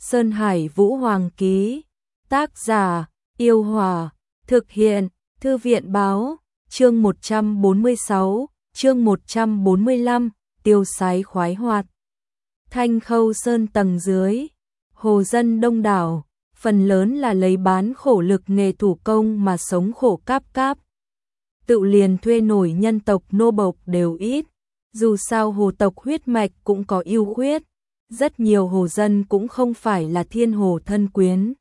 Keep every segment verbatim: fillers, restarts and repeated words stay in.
Sơn Hải Vũ Hoàng ký. Tác giả: Yêu Hòa. Thực hiện: Thư viện báo. Chương một trăm bốn mươi sáu, chương một trăm bốn mươi lăm, tiêu sái khoái hoạt. Thanh Khâu Sơn tầng dưới, hồ dân đông đảo, phần lớn là lấy bán khổ lực nghề thủ công mà sống khổ cáp cáp. Tự liền thuê nổi nhân tộc nô bộc đều ít, dù sao hồ tộc huyết mạch cũng có ưu khuyết, rất nhiều hồ dân cũng không phải là thiên hồ thân quyến,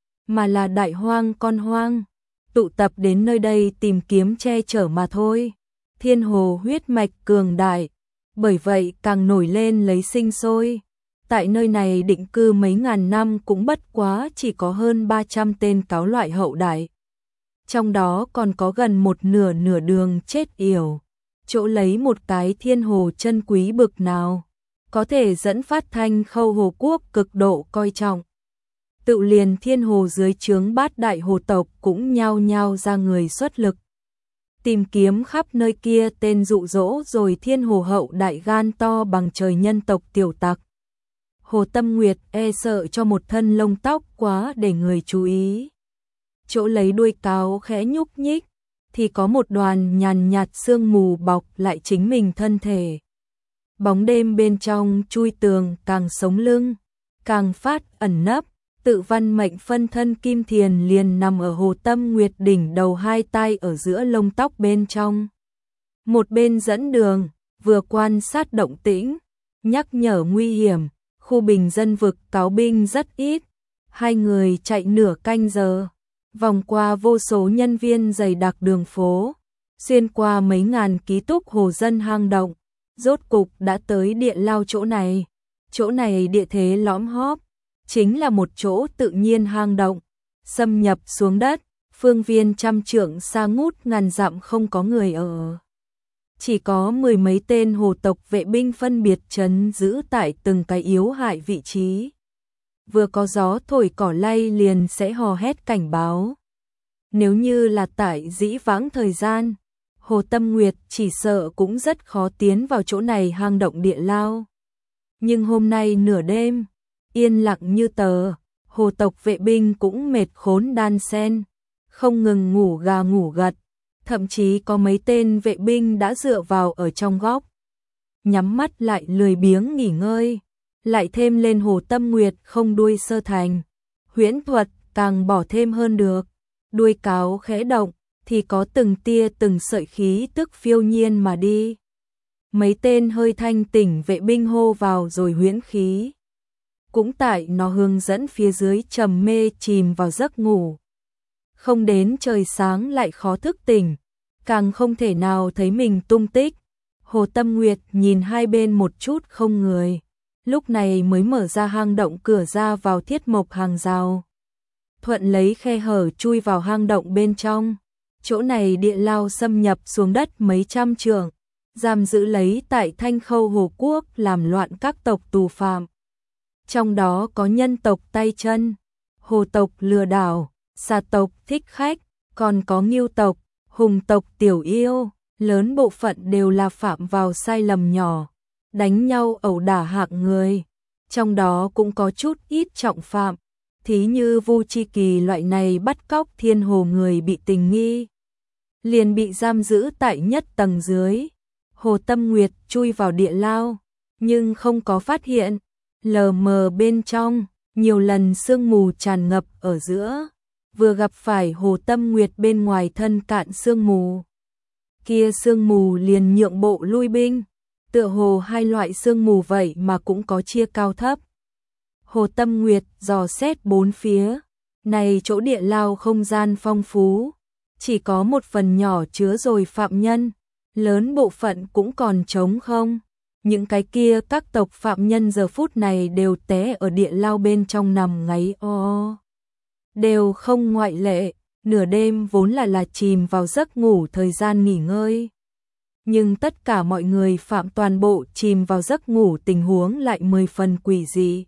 mà là đại hoang con hoang, tụ tập đến nơi đây tìm kiếm che chở mà thôi. Thiên hồ huyết mạch cường đại, bởi vậy càng nổi lên lấy sinh sôi. Tại nơi này định cư mấy ngàn năm cũng bất quá chỉ có hơn ba trăm tên cáo loại hậu đại. Trong đó còn có gần một nửa nửa đường chết yểu. Chỗ lấy một cái thiên hồ chân quý bực nào, có thể dẫn phát Thanh Khâu hồ quốc cực độ coi trọng. Tự liền thiên hồ dưới trướng bát đại hồ tộc cũng nhao nhao ra người xuất lực. Tìm kiếm khắp nơi kia tên dụ dỗ rồi thiên hồ hậu đại gan to bằng trời nhân tộc tiểu tặc. Hồ Tâm Nguyệt e sợ cho một thân lông tóc quá để người chú ý. Chỗ lấy đuôi cáo khẽ nhúc nhích, thì có một đoàn nhàn nhạt sương mù bọc lại chính mình thân thể. Bóng đêm bên trong chui tường càng sống lưng, càng phát ẩn nấp. Tự văn mệnh phân thân Kim Thiền liền nằm ở Hồ Tâm Nguyệt đỉnh đầu, hai tay ở giữa lông tóc bên trong. Một bên dẫn đường, vừa quan sát động tĩnh, nhắc nhở nguy hiểm, khu bình dân vực cáo binh rất ít. Hai người chạy nửa canh giờ, vòng qua vô số nhân viên dày đặc đường phố, xuyên qua mấy ngàn ký túc hồ dân hang động, rốt cục đã tới địa lao chỗ này. Chỗ này địa thế lõm hóp, chính là một chỗ tự nhiên hang động, xâm nhập xuống đất, phương viên trăm trượng xa ngút ngàn dặm không có người ở. Chỉ có mười mấy tên hồ tộc vệ binh phân biệt trấn giữ tại từng cái yếu hại vị trí. Vừa có gió thổi cỏ lay liền sẽ hò hét cảnh báo. Nếu như là tại dĩ vãng thời gian, Hồ Tâm Nguyệt chỉ sợ cũng rất khó tiến vào chỗ này hang động địa lao. Nhưng hôm nay nửa đêm, yên lặng như tờ, hồ tộc vệ binh cũng mệt khốn đan sen, không ngừng ngủ gà ngủ gật, thậm chí có mấy tên vệ binh đã dựa vào ở trong góc, nhắm mắt lại lười biếng nghỉ ngơi. Lại thêm lên Hồ Tâm Nguyệt không đuôi sơ thành, huyễn thuật càng bỏ thêm hơn được, đuôi cáo khẽ động thì có từng tia từng sợi khí tức phiêu nhiên mà đi. Mấy tên hơi thanh tỉnh vệ binh hô vào rồi huyễn khí, cũng tại nó hướng dẫn phía dưới trầm mê chìm vào giấc ngủ. Không đến trời sáng lại khó thức tỉnh, càng không thể nào thấy mình tung tích. Hồ Tâm Nguyệt nhìn hai bên một chút không người, lúc này mới mở ra hang động cửa ra vào thiết mộc hàng rào. Thuận lấy khe hở chui vào hang động bên trong. Chỗ này địa lao xâm nhập xuống đất mấy trăm trượng, giam giữ lấy tại Thanh Khâu hồ quốc làm loạn các tộc tù phạm. Trong đó có nhân tộc tay chân, hồ tộc lừa đảo, xà tộc thích khách, còn có ngưu tộc, hùng tộc tiểu yêu, lớn bộ phận đều là phạm vào sai lầm nhỏ, đánh nhau ẩu đả hạng người. Trong đó cũng có chút ít trọng phạm, thí như Vu Chi Kỳ loại này bắt cóc thiên hồ người bị tình nghi, liền bị giam giữ tại nhất tầng dưới. Hồ Tâm Nguyệt chui vào địa lao, nhưng không có phát hiện. Lờ mờ bên trong, nhiều lần sương mù tràn ngập ở giữa, vừa gặp phải Hồ Tâm Nguyệt bên ngoài thân cạn sương mù. Kia sương mù liền nhượng bộ lui binh, tựa hồ hai loại sương mù vậy mà cũng có chia cao thấp. Hồ Tâm Nguyệt dò xét bốn phía, này chỗ địa lao không gian phong phú, chỉ có một phần nhỏ chứa rồi phạm nhân, lớn bộ phận cũng còn trống không. Những cái kia các tộc phạm nhân giờ phút này đều té ở địa lao bên trong nằm ngáy o. Đều không ngoại lệ, nửa đêm vốn là là chìm vào giấc ngủ thời gian nghỉ ngơi. Nhưng tất cả mọi người phạm toàn bộ chìm vào giấc ngủ tình huống lại mười phần quỷ dị.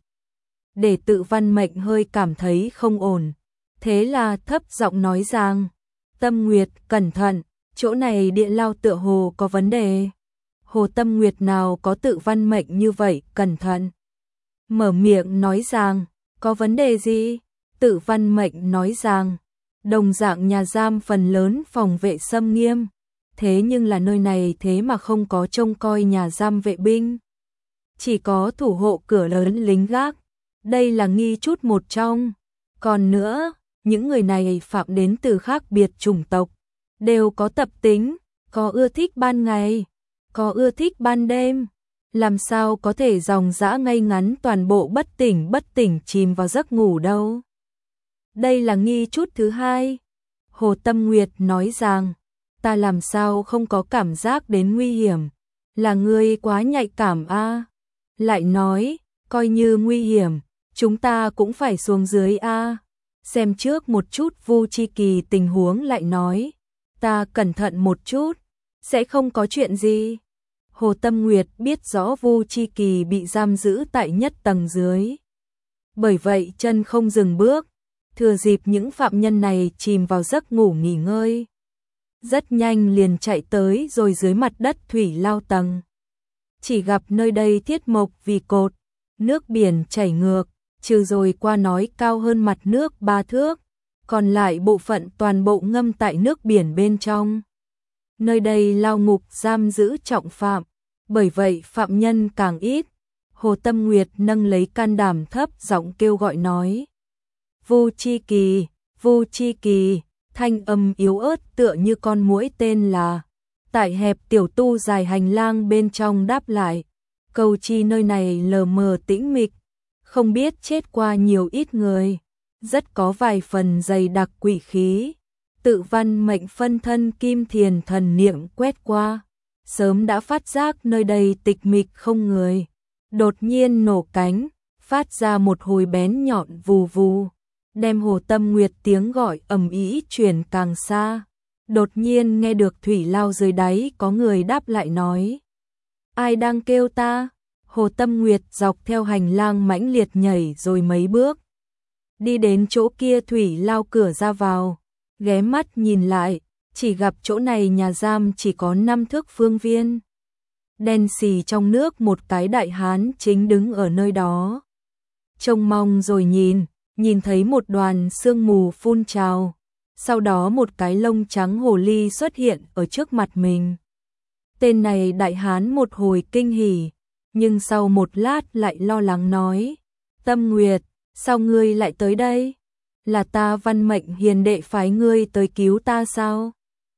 Để tự văn mệnh hơi cảm thấy không ổn. Thế là thấp giọng nói rằng, Tâm Nguyệt cẩn thận, chỗ này địa lao tựa hồ có vấn đề. Hồ Tâm Nguyệt nào có tự văn mệnh như vậy, cẩn thận. Mở miệng nói rằng, Có vấn đề gì? Tự Văn Mệnh nói rằng, đồng dạng nhà giam phần lớn phòng vệ xâm nghiêm, thế nhưng là nơi này thế mà không có trông coi nhà giam vệ binh. Chỉ có thủ hộ cửa lớn lính gác, đây là nghi chút một trong. Còn nữa, những người này phạm đến từ khác biệt chủng tộc, đều có tập tính, có ưa thích ban ngày, có ưa thích ban đêm. Làm sao có thể dòng dã ngay ngắn toàn bộ bất tỉnh bất tỉnh chìm vào giấc ngủ đâu. Đây là nghi chút thứ hai. Hồ Tâm Nguyệt nói rằng, ta làm sao không có cảm giác đến nguy hiểm, là ngươi quá nhạy cảm a. À. Lại nói, coi như nguy hiểm, chúng ta cũng phải xuống dưới a. À. Xem trước một chút Vu Chi Kỳ tình huống lại nói, ta cẩn thận một chút, sẽ không có chuyện gì. Hồ Tâm Nguyệt biết rõ Vu Chi Kỳ bị giam giữ tại nhất tầng dưới. Bởi vậy chân không dừng bước, thừa dịp những phạm nhân này chìm vào giấc ngủ nghỉ ngơi. Rất nhanh liền chạy tới rồi dưới mặt đất thủy lao tầng. Chỉ gặp nơi đây thiết mộc vì cột, nước biển chảy ngược, trừ rồi qua nói cao hơn mặt nước ba thước, còn lại bộ phận toàn bộ ngâm tại nước biển bên trong. Nơi đây lao ngục giam giữ trọng phạm, bởi vậy phạm nhân càng ít. Hồ Tâm Nguyệt nâng lấy can đảm thấp giọng kêu gọi nói. Vu Chi Kỳ, Vu Chi Kỳ, thanh âm yếu ớt tựa như con muỗi tên là. Tại hẹp tiểu tu dài hành lang bên trong đáp lại. Cầu chi nơi này lờ mờ tĩnh mịch, không biết chết qua nhiều ít người. Rất có vài phần dày đặc quỷ khí. Tự Văn Mệnh phân thân kim thiền thần niệm quét qua, sớm đã phát giác nơi đây tịch mịch không người. Đột nhiên nổ cánh, phát ra một hồi bén nhọn vù vù, đem Hồ Tâm Nguyệt tiếng gọi ầm ĩ truyền càng xa. Đột nhiên nghe được thủy lao dưới đáy có người đáp lại nói. Ai đang kêu ta? Hồ Tâm Nguyệt dọc theo hành lang mãnh liệt nhảy rồi mấy bước. Đi đến chỗ kia thủy lao cửa ra vào. Ghé mắt nhìn lại, chỉ gặp chỗ này nhà giam chỉ có năm thước phương viên. Đen xì trong nước một cái đại hán chính đứng ở nơi đó. Trông mong rồi nhìn, nhìn thấy một đoàn sương mù phun trào. Sau đó một cái lông trắng hồ ly xuất hiện ở trước mặt mình. Tên này đại hán một hồi kinh hỉ, nhưng sau một lát lại lo lắng nói. Tâm Nguyệt, sao ngươi lại tới đây? Là ta Văn Mệnh hiền đệ phái ngươi tới cứu ta sao?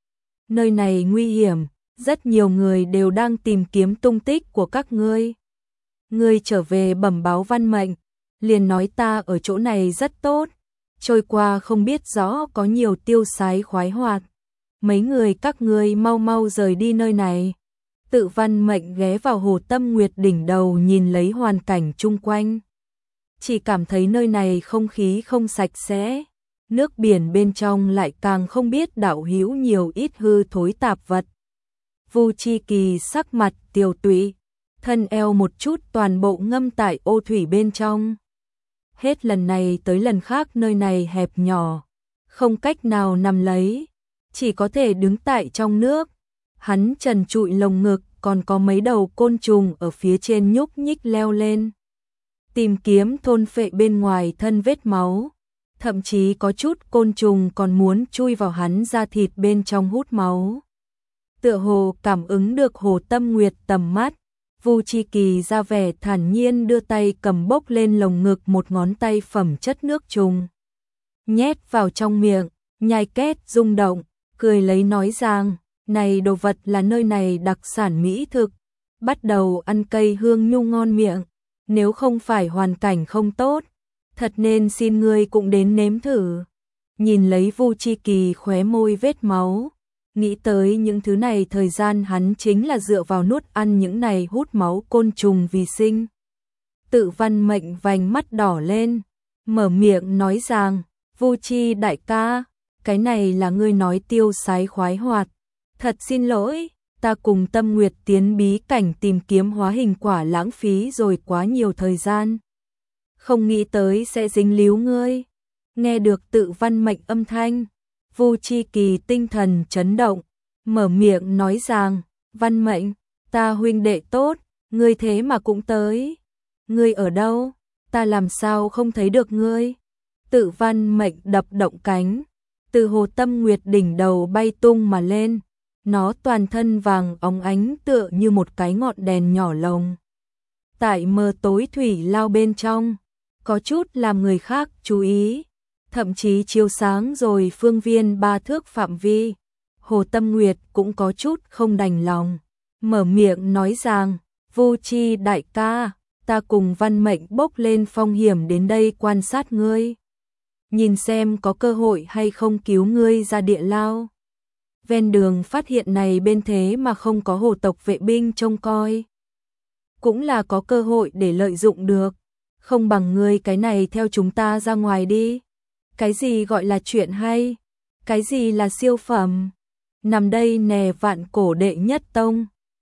Nơi này nguy hiểm, rất nhiều người đều đang tìm kiếm tung tích của các ngươi. Ngươi trở về bẩm báo Văn Mệnh, liền nói ta ở chỗ này rất tốt, trôi qua không biết rõ có nhiều tiêu sái khoái hoạt. Mấy người các ngươi mau mau rời đi nơi này. Tự Văn Mệnh ghé vào Hồ Tâm Nguyệt đỉnh đầu nhìn lấy hoàn cảnh chung quanh. Chỉ cảm thấy nơi này không khí không sạch sẽ, nước biển bên trong lại càng không biết đạo hữu nhiều ít hư thối tạp vật. Vu Chi Kỳ sắc mặt tiều tụy, thân eo một chút toàn bộ ngâm tại ô thủy bên trong. Hết lần này tới lần khác nơi này hẹp nhỏ, không cách nào nằm lấy, chỉ có thể đứng tại trong nước. Hắn trần trụi lồng ngực, còn có mấy đầu côn trùng ở phía trên nhúc nhích leo lên. Tìm kiếm thôn phệ bên ngoài thân vết máu, thậm chí có chút côn trùng còn muốn chui vào hắn da thịt bên trong hút máu. Tựa hồ cảm ứng được Hồ Tâm Nguyệt tầm mắt, Vu Chi Kỳ ra vẻ thản nhiên đưa tay cầm bốc lên lồng ngực một ngón tay phẩm chất nước trùng. Nhét vào trong miệng, nhai két rung động, cười lấy nói rằng, này đồ vật là nơi này đặc sản mỹ thực, bắt đầu ăn cây hương nhu ngon miệng. Nếu không phải hoàn cảnh không tốt, thật nên xin ngươi cũng đến nếm thử. Nhìn lấy Vu Chi Kỳ khóe môi vết máu, nghĩ tới những thứ này thời gian hắn chính là dựa vào nuốt ăn những này hút máu côn trùng vì sinh. Tự Văn Mệnh vành mắt đỏ lên, mở miệng nói rằng, Vu Chi đại ca, cái này là ngươi nói tiêu sái khoái hoạt. Thật xin lỗi. Ta cùng Tâm Nguyệt tiến bí cảnh tìm kiếm hóa hình quả lãng phí rồi quá nhiều thời gian. Không nghĩ tới sẽ dính líu ngươi. Nghe được Tự Văn Mệnh âm thanh, Vu Chi Kỳ tinh thần chấn động, mở miệng nói rằng, Văn Mệnh, ta huynh đệ tốt, ngươi thế mà cũng tới. Ngươi ở đâu? ta làm sao không thấy được ngươi? Tự Văn Mệnh đập động cánh, từ Hồ Tâm Nguyệt đỉnh đầu bay tung mà lên, nó toàn thân vàng óng ánh tựa như một cái ngọn đèn nhỏ lồng. Tại mờ tối thủy lao bên trong, có chút làm người khác chú ý, thậm chí chiếu sáng rồi phương viên ba thước phạm vi. Hồ Tâm Nguyệt cũng có chút không đành lòng, mở miệng nói rằng, Vu Chi đại ca, ta cùng Văn Mệnh bốc lên phong hiểm đến đây quan sát ngươi, nhìn xem có cơ hội hay không cứu ngươi ra địa lao. Ven đường phát hiện này bên thế mà không có hồ tộc vệ binh trông coi, cũng là có cơ hội để lợi dụng được, không bằng ngươi cái này theo chúng ta ra ngoài đi. Cái gì gọi là chuyện hay? Cái gì là siêu phẩm? Nằm đây nè Vạn Cổ đệ nhất tông,